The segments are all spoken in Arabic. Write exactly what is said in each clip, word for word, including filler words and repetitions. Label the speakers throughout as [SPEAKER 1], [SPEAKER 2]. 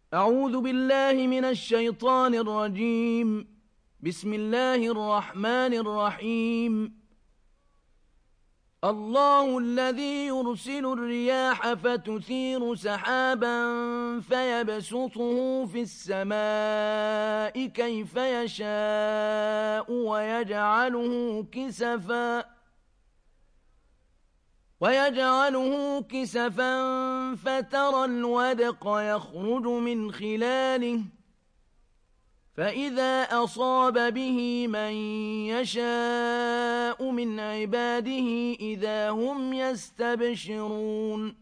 [SPEAKER 1] أعوذ بالله من الشيطان الرجيم. بسم الله الرحمن الرحيم. الله الذي يرسل الرياح فتثير سحابا فيبسطه في السماء كيف يشاء ويجعله كسفا ويجعله كسفا فترى الودق يخرج من خلاله فإذا أصاب به من يشاء من عباده إذا هم يستبشرون.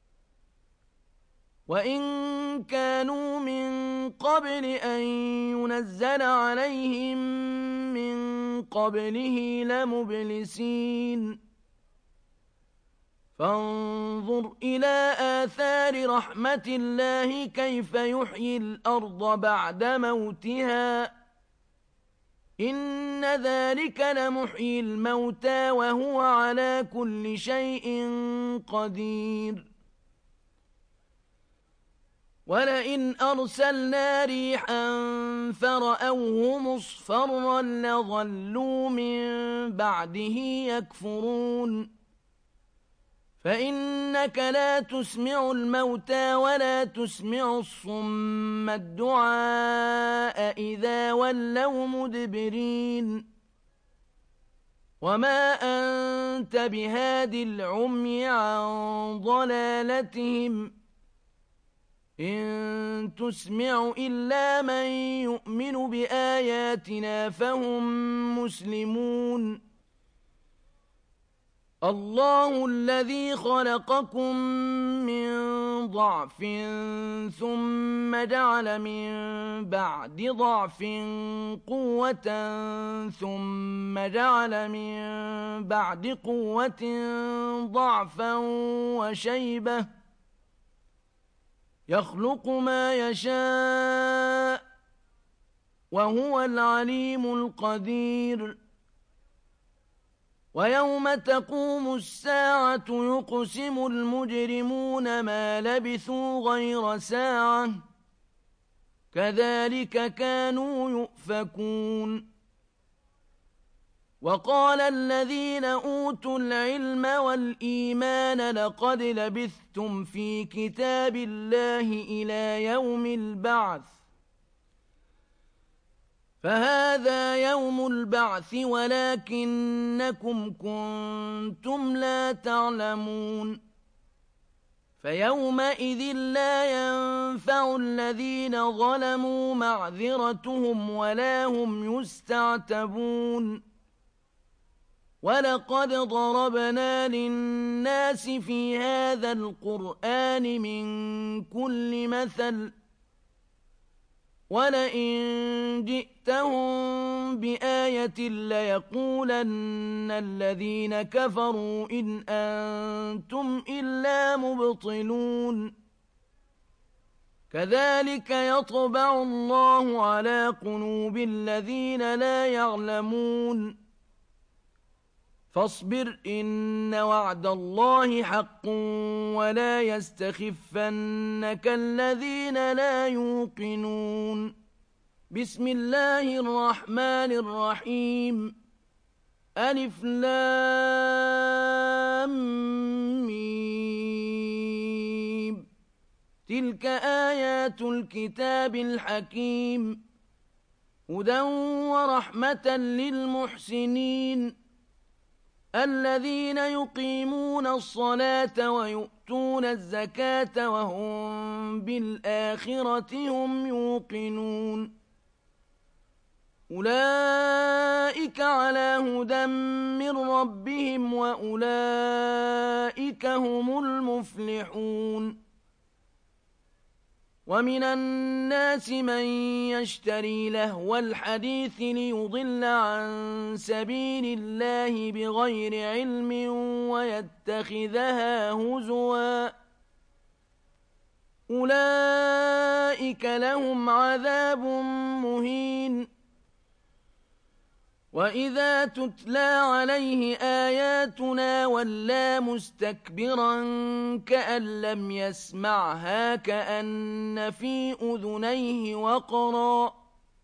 [SPEAKER 1] وإن كانوا من قبل أن ينزل عليهم من قبله لمبلسين. فانظر إلى آثار رحمة الله كيف يحيي الأرض بعد موتها إن ذلك لمحيي الموتى وهو على كل شيء قدير. ولئن أرسلنا ريحا فرأوه مصفرا لظلوا من بعده يكفرون. فإنك لا تسمع الموتى ولا تسمع الصم الدعاء إذا ولوا مدبرين. وما أنت بهاد العمي عن ضلالتهم إن تسمع إلا من يؤمن بآياتنا فهم مسلمون. الله الذي خلقكم من ضعف ثم جعل من بعد ضعف قوة ثم جعل من بعد قوة ضعفا وشيبة يخلق ما يشاء وهو العليم القدير. ويوم تقوم الساعة يقسم المجرمون ما لبثوا غير ساعة كذلك كانوا يؤفكون. وقال الذين أوتوا العلم والإيمان لقد لبثتم في كتاب الله إلى يوم البعث فهذا يوم البعث ولكنكم كنتم لا تعلمون. فيومئذ لا ينفع الذين ظلموا معذرتهم ولا هم يستعتبون. ولقد ضربنا للناس في هذا القرآن من كل مثل ولئن جئتهم بآية ليقولن الذين كفروا إن أنتم إلا مبطلون. كذلك يطبع الله على قلوب الذين لا يعلمون. فاصبر إن وعد الله حق ولا يستخفنك الذين لا يوقنون. بسم الله الرحمن الرحيم. ألف لام ميم. تلك آيات الكتاب الحكيم هدى ورحمة للمحسنين الذين يقيمون الصلاة ويؤتون الزكاة وهم بالآخرة هم يوقنون. أولئك على هدى من ربهم وأولئك هم المفلحون. ومن الناس من يشتري لهو الحديث ليضل عن سبيل الله بغير علم ويتخذها هزوا أولئك لهم عذاب مهين. وإذا تتلى عليه آياتنا ولى مستكبرا كأن لم يسمعها كأن في أذنيه وقرا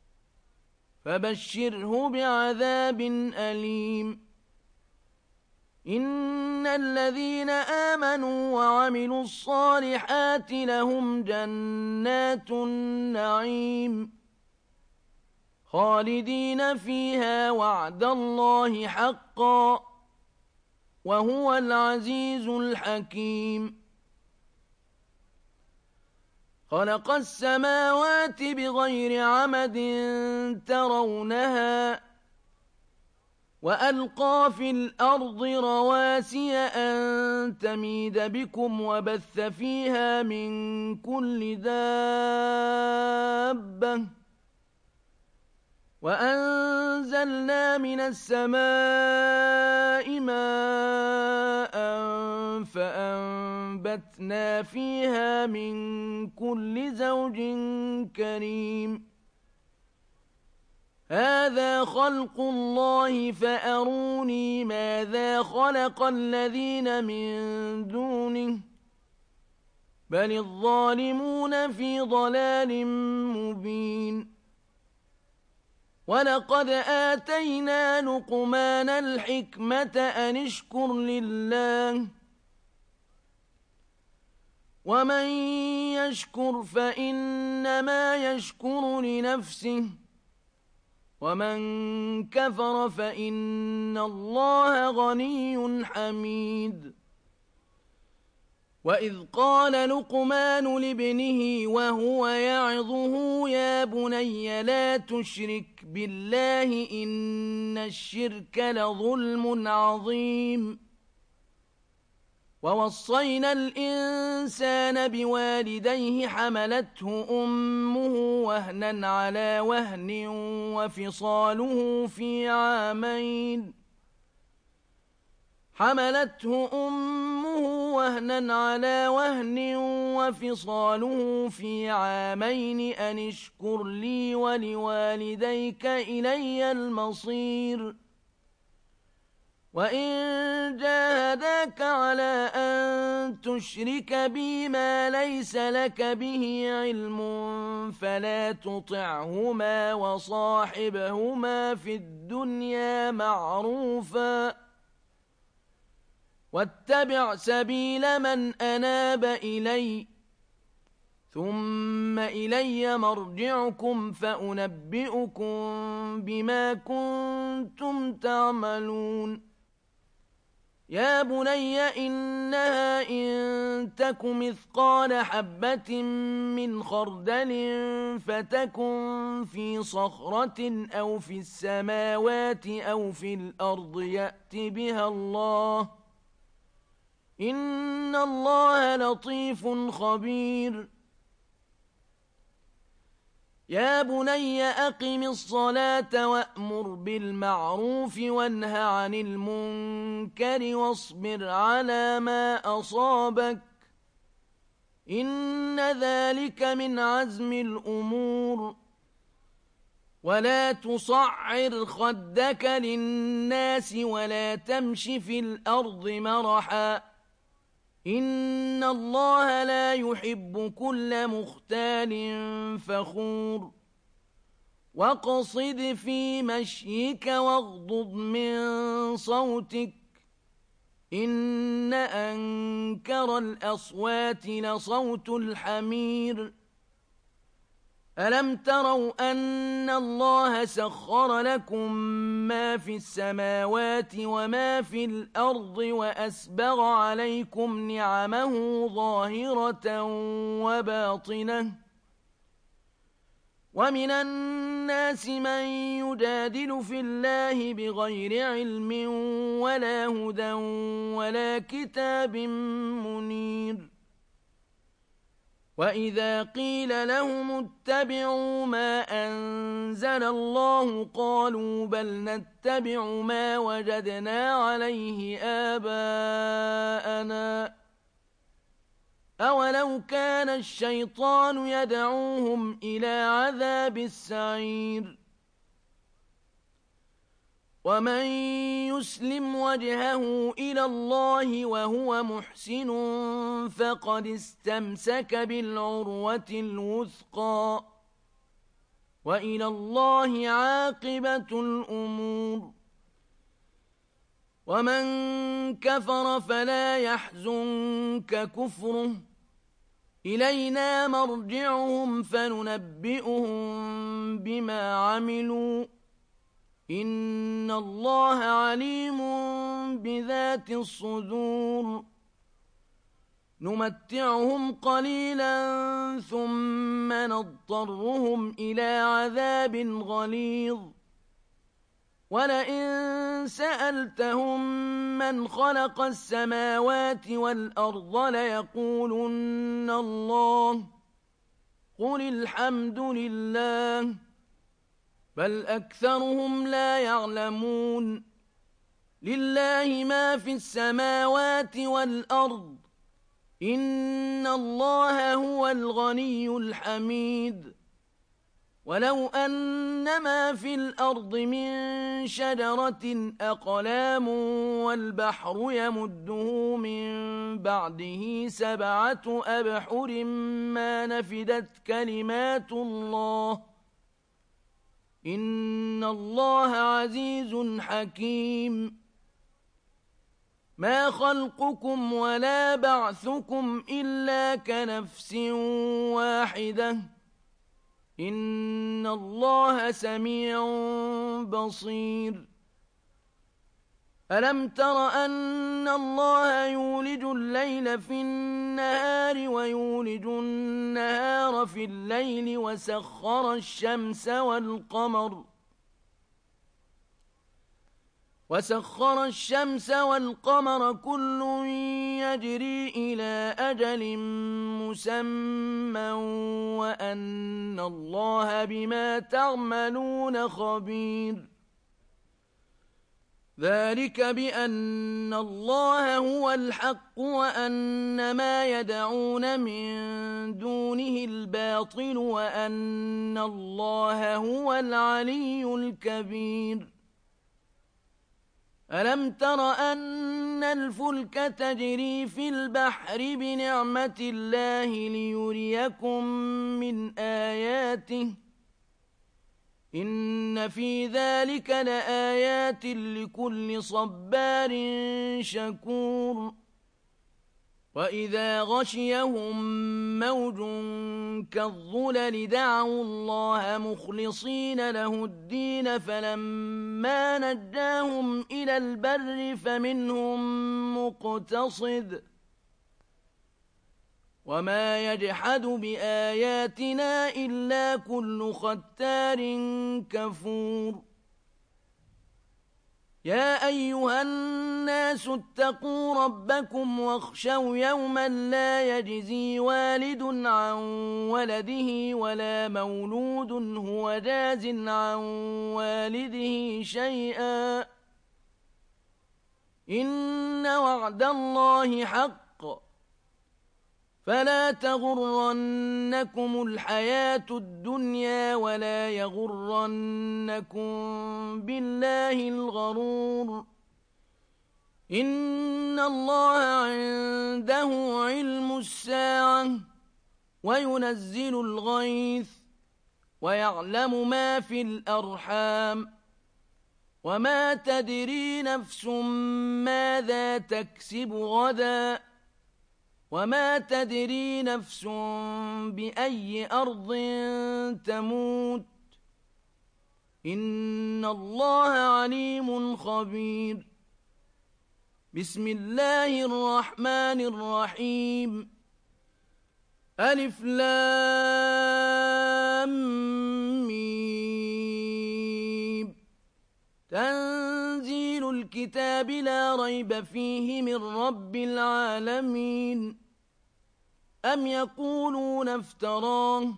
[SPEAKER 1] فبشره بعذاب أليم إن الذين آمنوا وعملوا الصالحات لهم جنات النعيم خالدين فيها وعد الله حقا وهو العزيز الحكيم خلق السماوات بغير عمد ترونها وألقى في الأرض رواسي أن تميد بكم وبث فيها من كل دابة وأنزلنا من السماء ماء فأنبتنا فيها من كل زوج كريم هذا خلق الله فأروني ماذا خلق الذين من دونه بل الظالمون في ضلال مبين ولقد آتينا لقمان الحكمة أن اشكر لله ومن يشكر فإنما يشكر لنفسه ومن كفر فإن الله غني حميد وإذ قال لقمان لابنه وهو يعظه يا بني لا تشرك بالله إن الشرك لظلم عظيم ووصينا الإنسان بوالديه حملته أمه وهنا على وهن وفصاله في عامين حملته أمه وهنا على وهن وفصاله في عامين أن اشكر لي ولوالديك إلي المصير وإن جاهداك على أن تشرك بي ما ليس لك به علم فلا تطعهما وصاحبهما في الدنيا معروفا واتبع سبيل من أناب إلي ثم إلي مرجعكم فأنبئكم بما كنتم تعملون يا بني إنها إن تك مثقال حبة من خردل فتكن في صخرة أو في السماوات أو في الأرض يأت بها الله إن الله لطيف خبير يا بني أقم الصلاة وأمر بالمعروف وانه عن المنكر واصبر على ما أصابك إن ذلك من عزم الأمور ولا تصعر خدك للناس ولا تمش في الأرض مرحا إن الله لا يحب كل مختال فخور واقصد في مشيك واغضض من صوتك إن أنكر الأصوات لصوت الحمير ألم تروا أن الله سخر لكم ما في السماوات وما في الأرض وأسبغ عليكم نعمه ظاهرة وباطنة ومن الناس من يجادل في الله بغير علم ولا هدى ولا كتاب منير وإذا قيل لهم اتبعوا ما أنزل الله قالوا بل نتبع ما وجدنا عليه آباءنا أولو كان الشيطان يدعوهم إلى عذاب السعير ومن يسلم وجهه إلى الله وهو محسن فقد استمسك بالعروة الوثقى وإلى الله عاقبة الأمور ومن كفر فلا يحزنك كفره إلينا مرجعهم فننبئهم بما عملوا إن الله عليم بذات الصدور نمتعهم قليلا ثم نضطرهم إلى عذاب غليظ ولئن سألتهم من خلق السماوات والأرض ليقولن الله قل الحمد لله بل أكثرهم لا يعلمون لله ما في السماوات والأرض إن الله هو الغني الحميد ولو أن ما في الأرض من شجرة أقلام والبحر يمده من بعده سبعة أبحر ما نفدت كلمات الله إن الله عزيز حكيم ما خلقكم ولا بعثكم إلا كنفس واحدة إن الله سميع بصير ألم تر أن الله يولج الليل في النهار ويولج النهار في الليل وسخر الشمس والقمر وسخر الشمس والقمر كل يجري إلى أجل مسمى وأن الله بما تعملون خبير ذلك بأن الله هو الحق وأن ما يدعون من دونه الباطل وأن الله هو العلي الكبير ألم تر أن الفلك تجري في البحر بنعمة الله ليريكم من آياته إن في ذلك لآيات لكل صبار شكور وإذا غشيهم موج كالظلل دعوا الله مخلصين له الدين فلما نجاهم إلى البر فمنهم مقتصد وما يجحد بآياتنا إلا كل ختار كفور يا أيها الناس اتقوا ربكم واخشوا يوما لا يجزي والد عن ولده ولا مولود هو جاز عن والده شيئا إن وعد الله حق فلا تغرنكم الحياة الدنيا ولا يغرنكم بالله الغرور إن الله عنده علم الساعة وينزل الغيث ويعلم ما في الأرحام وما تدري نفس ماذا تكسب غدا وما تدري نفس بأي أرض تموت إن الله عليم خبير بسم الله الرحمن الرحيم ألف لام ميم تنزيل الكتاب لا ريب فيه من رب العالمين أم يقولون افتراه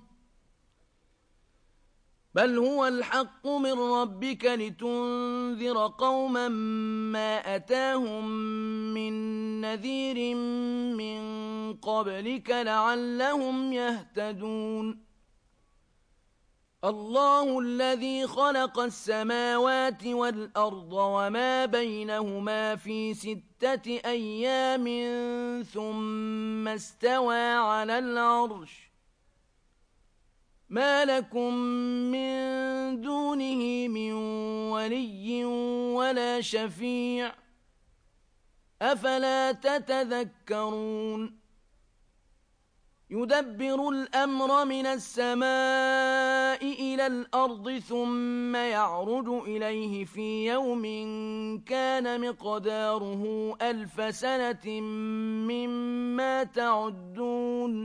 [SPEAKER 1] بل هو الحق من ربك لتنذر قوما ما أتاهم من نذير من قبلك لعلهم يهتدون الله الذي خلق السماوات والأرض وما بينهما في ستة أيام ثم استوى على العرش ما لكم من دونه من ولي ولا شفيع أفلا تتذكرون يدبر الأمر من السماء إلى الأرض ثم يعرج إليه في يوم كان مقداره ألف سنة مما تعدون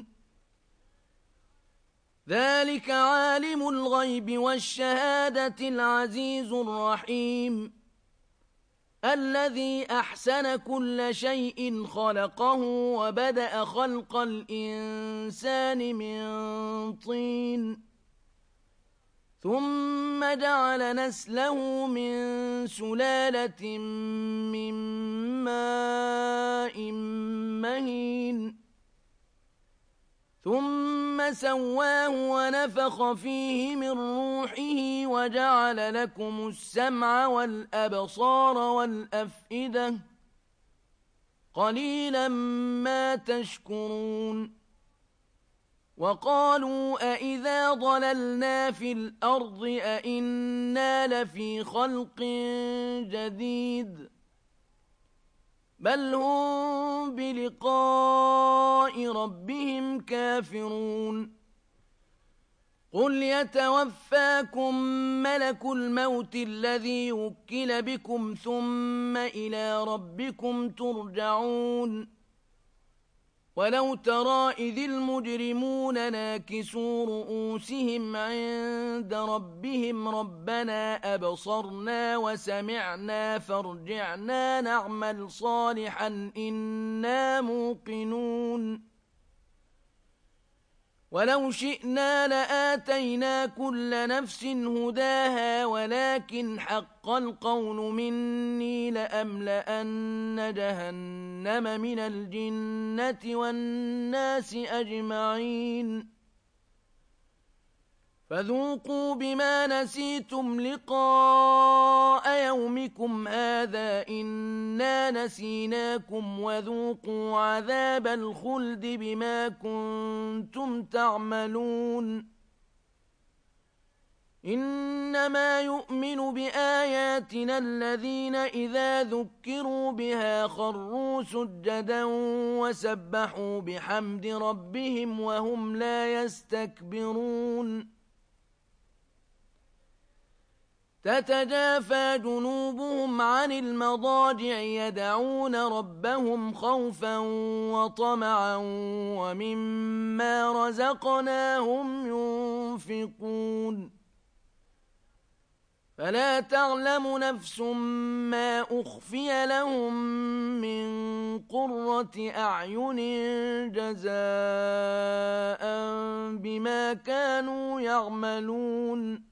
[SPEAKER 1] ذلك عالم الغيب والشهادة العزيز الرحيم الذي أحسن كل شيء خلقه وبدأ خلق الإنسان من طين ثم جعل نسله من سلالة من ماء مهين ثم سواه ونفخ فيه من روحه وجعل لكم السمع والأبصار والأفئدة قليلا ما تشكرون وقالوا أإذا ضللنا في الأرض أإنا لفي خلق جديد بل هم بلقاء ربهم كافرون قل يتوفاكم ملك الموت الذي وكل بكم ثم إلى ربكم ترجعون ولو ترى إذ المجرمون ناكسوا رؤوسهم عند ربهم ربنا أبصرنا وسمعنا فارجعنا نعمل صالحا إنا موقنون ولو شئنا لآتينا كل نفس هداها ولكن حق القول مني لأملأن جهنم من الجنة والناس أجمعين فذوقوا بما نسيتم لقاء يومكم هذا إنا نسيناكم وذوقوا عذاب الخلد بما كنتم تعملون إنما يؤمن بآياتنا الذين إذا ذكروا بها خروا سجدا وسبحوا بحمد ربهم وهم لا يستكبرون تتجافى جنوبهم عن المضاجع يدعون ربهم خوفا وطمعا ومما رزقناهم ينفقون فلا تعلم نفس ما أخفي لهم من قرة أعين جزاء بما كانوا يعملون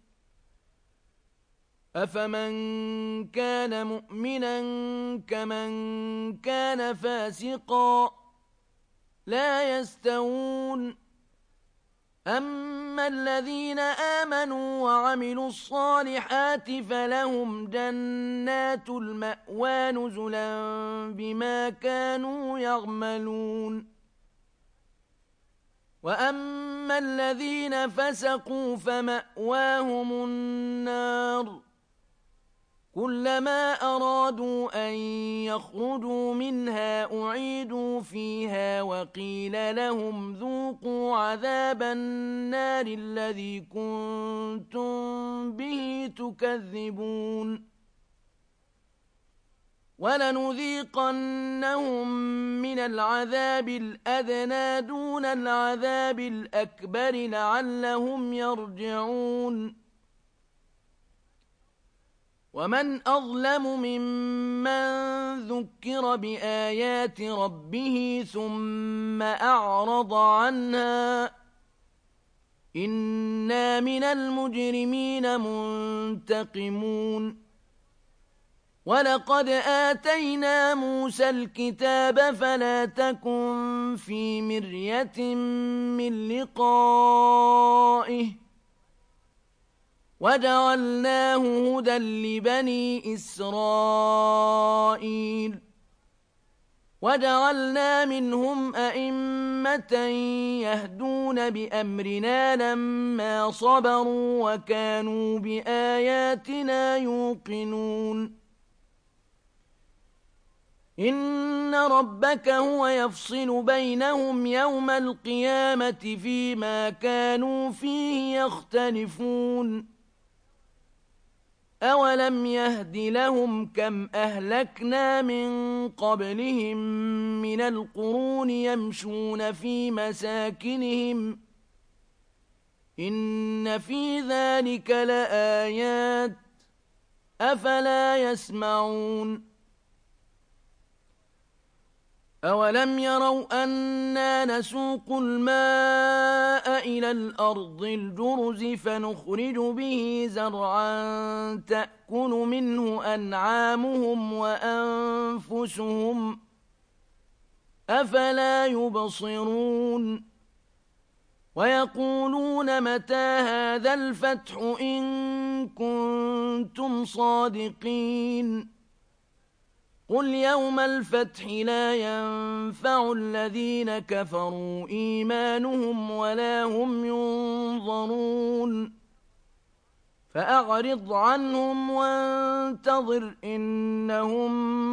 [SPEAKER 1] أفمن كان مؤمنا كمن كان فاسقا لا يستوون أما الذين آمنوا وعملوا الصالحات فلهم جنات المأوى نزلا بما كانوا يعملون وأما الذين فسقوا فمأواهم النار كلما أرادوا أن يخرجوا منها أعيدوا فيها وقيل لهم ذوقوا عذاب النار الذي كنتم به تكذبون ولنذيقنهم من العذاب الأدنى دون العذاب الأكبر لعلهم يرجعون ومن أظلم ممن ذكر بآيات ربه ثم أعرض عنها إنا من المجرمين منتقمون ولقد آتينا موسى الكتاب فلا تكن في مرية من لقائه وجعلناه هدى لبني إسرائيل وجعلنا منهم أئمة يهدون بأمرنا لما صبروا وكانوا بآياتنا يوقنون إن ربك هو يفصل بينهم يوم القيامة فيما كانوا فيه يختلفون أولم يهد لهم كم أهلكنا من قبلهم من القرون يمشون في مساكنهم إن في ذلك لآيات أفلا يسمعون أولم يروا أنا نسوق الماء إلى الأرض الجرز فنخرج به زرعا تأكل منه أنعامهم وأنفسهم أفلا يبصرون ويقولون متى هذا الفتح إن كنتم صادقين قل يوم الفتح لا ينفع الذين كفروا إيمانهم ولا هم ينظرون فأعرض عنهم وانتظر إنهم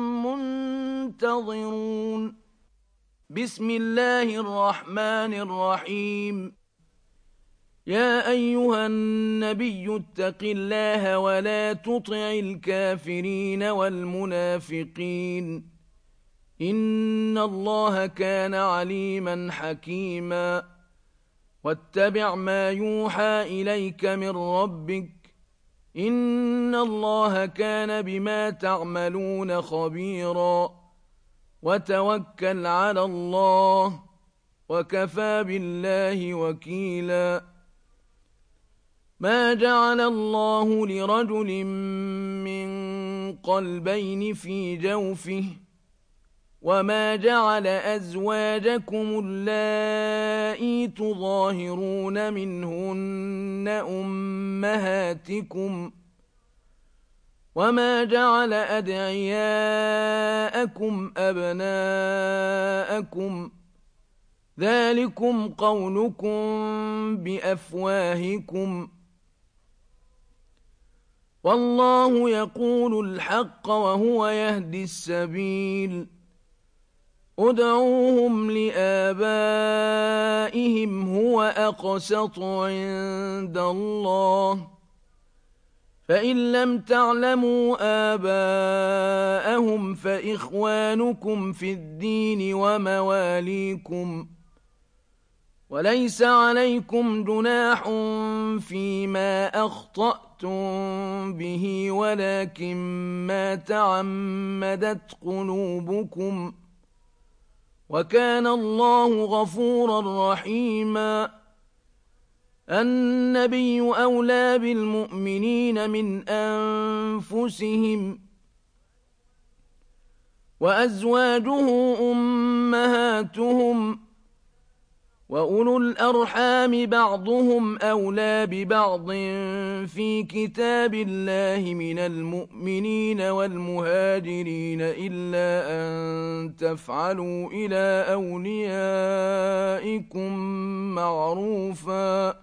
[SPEAKER 1] منتظرون بسم الله الرحمن الرحيم يا أيها النبي اتق الله ولا تطع الكافرين والمنافقين إن الله كان عليما حكيما واتبع ما يوحى إليك من ربك إن الله كان بما تعملون خبيرا وتوكل على الله وكفى بالله وكيلا ما جعل الله لرجل من قلبين في جوفه وما جعل أزواجكم اللائي تظاهرون منهن أمهاتكم وما جعل أدعياءكم أبناءكم ذلكم قولكم بأفواهكم والله يقول الحق وهو يهدي السبيل ادعوهم لآبائهم هو أقسط عند الله فإن لم تعلموا آباءهم فإخوانكم في الدين ومواليكم وليس عليكم جناح فيما أخطأتم به ولكن ما تعمدت قلوبكم وكان الله غفورا رحيما النبي أولى بالمؤمنين من أنفسهم وأزواجه أمهاتهم وأولو الأرحام بعضهم أولى ببعض في كتاب الله من المؤمنين والمهاجرين إلا أن تفعلوا إلى أوليائكم معروفا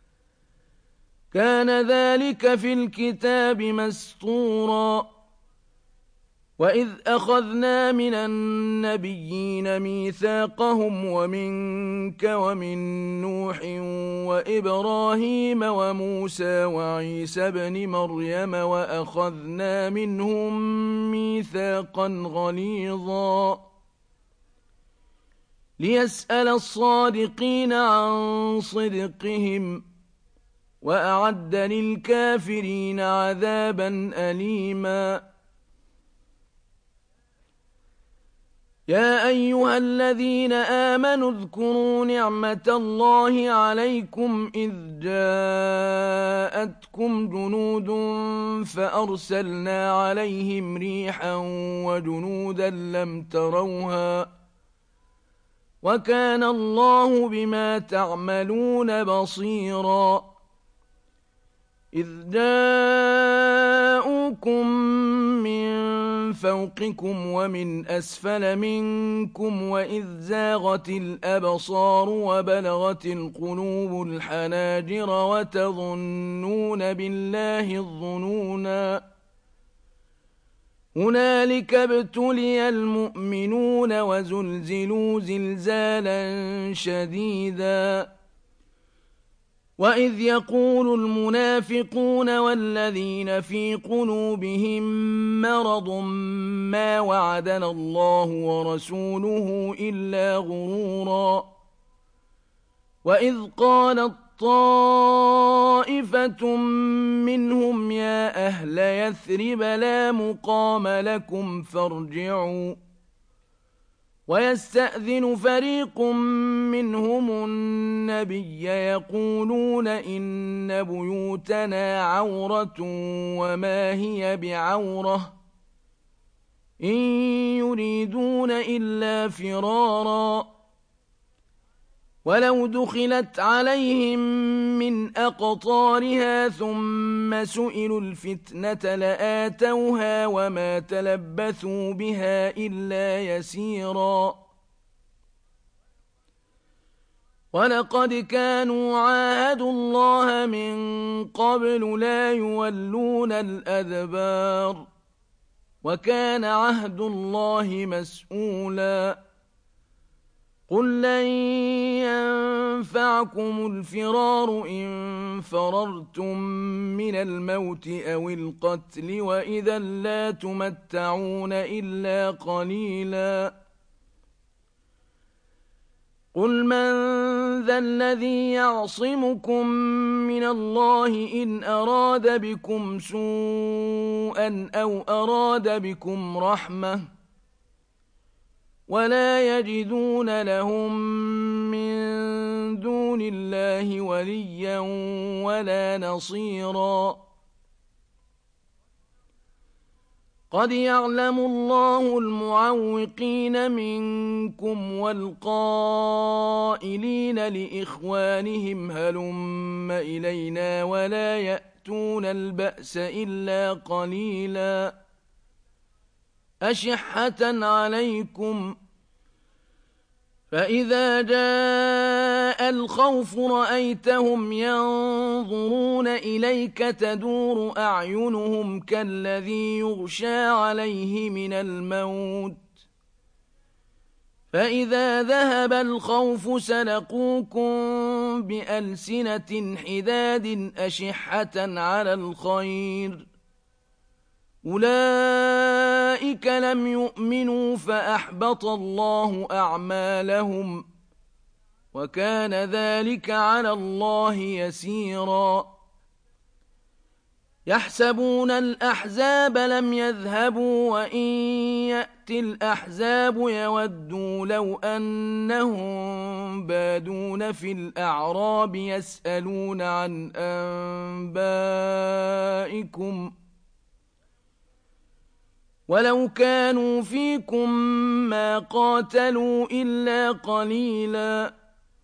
[SPEAKER 1] كان ذلك في الكتاب مسطورا وإذ أخذنا من النبيين ميثاقهم ومنك ومن نوح وإبراهيم وموسى وعيسى بن مريم وأخذنا منهم ميثاقا غليظا ليسأل الصادقين عن صدقهم وأعد للكافرين عذابا أليما يا أيها الذين آمنوا اذكروا نعمة الله عليكم إذ جاءتكم جنود فأرسلنا عليهم ريحا وجنودا لم تروها وكان الله بما تعملون بصيرا إذ جاءوكم من فوقكم ومن أسفل منكم وإذ زاغت الأبصار وبلغت القلوب الحناجر وتظنون بالله الظنونا هنالك ابتلي المؤمنون وزلزلوا زلزالا شديدا وإذ يقول المنافقون والذين في قلوبهم مرض ما وعدنا الله ورسوله إلا غرورا وإذ قالت طائفة منهم يا أهل يثرب لا مقام لكم فارجعوا ويستأذن فريق منهم النبي يقولون إن بيوتنا عورة وما هي بعورة إن يريدون إلا فرارا ولو دخلت عليهم من أقطارها ثم سئلوا الفتنة لآتوها وما تلبثوا بها إلا يسيرا ولقد كانوا عاهدوا الله من قبل لا يولون الأدبار وكان عهد الله مسؤولا قل لن ينفعكم الفرار إن فررتم من الموت أو القتل وإذا لا تمتعون إلا قليلا قل من ذا الذي يعصمكم من الله إن أراد بكم سوءا أو أراد بكم رحمة ولا يجدون لهم من دون الله وليا ولا نصيرا قد يعلم الله المعوقين منكم والقائلين لإخوانهم هلم إلينا ولا يأتون البأس إلا قليلا أشحة عليكم فإذا جاء الخوف رأيتهم ينظرون إليك تدور أعينهم كالذي يغشى عليه من الموت فإذا ذهب الخوف سلقوكم بألسنة حداد أشحة على الخير أولئك لم يؤمنوا فأحبط الله أعمالهم وكان ذلك على الله يسيرا يحسبون الأحزاب لم يذهبوا وإن يأتي الأحزاب يودوا لو أنهم بادون في الأعراب يسألون عن أنبائكم ولو كانوا فيكم ما قاتلوا إلا قليلا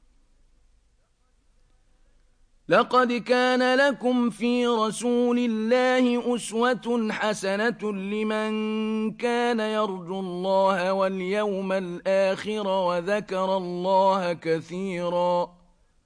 [SPEAKER 1] لقد كان لكم في رسول الله أسوة حسنة لمن كان يرجو الله واليوم الآخر وذكر الله كثيرا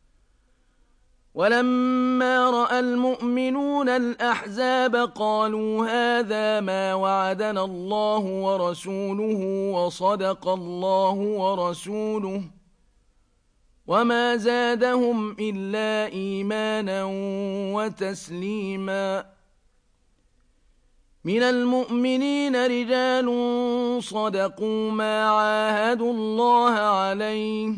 [SPEAKER 1] ولما رأى المؤمنون الأحزاب قالوا هذا ما وعدنا الله ورسوله وصدق الله ورسوله وما زادهم إلا إيمانا وتسليما من المؤمنين رجال صدقوا ما عاهدوا الله عليه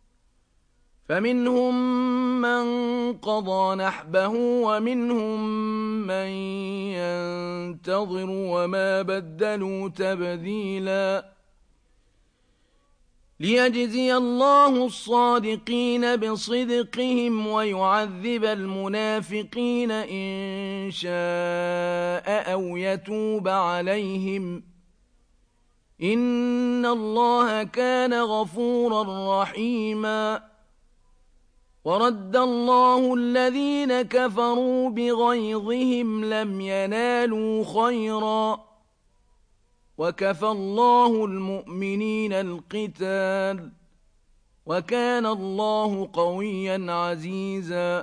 [SPEAKER 1] فمنهم من قضى نحبه ومنهم من ينتظر وما بدلوا تبديلا ليجزي الله الصادقين بصدقهم ويعذب المنافقين إن شاء أو يتوب عليهم إن الله كان غفورا رحيما ورد الله الذين كفروا بغيظهم لم ينالوا خيرا وكفى الله المؤمنين القتال وكان الله قويا عزيزا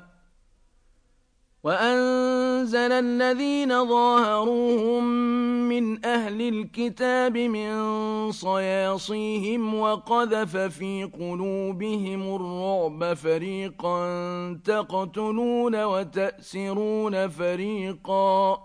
[SPEAKER 1] وأنزل الذين ظاهروهم من أهل الكتاب من صياصيهم وقذف في قلوبهم الرعب فريقا تقتلون وتأسرون فريقا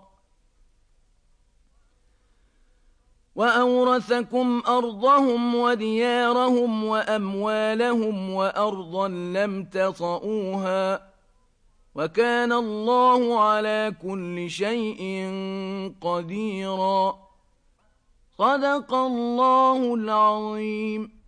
[SPEAKER 1] وأورثكم أرضهم وديارهم وأموالهم وأرضا لم تطئوها وكان الله على كل شيء قديرا صدق الله العظيم.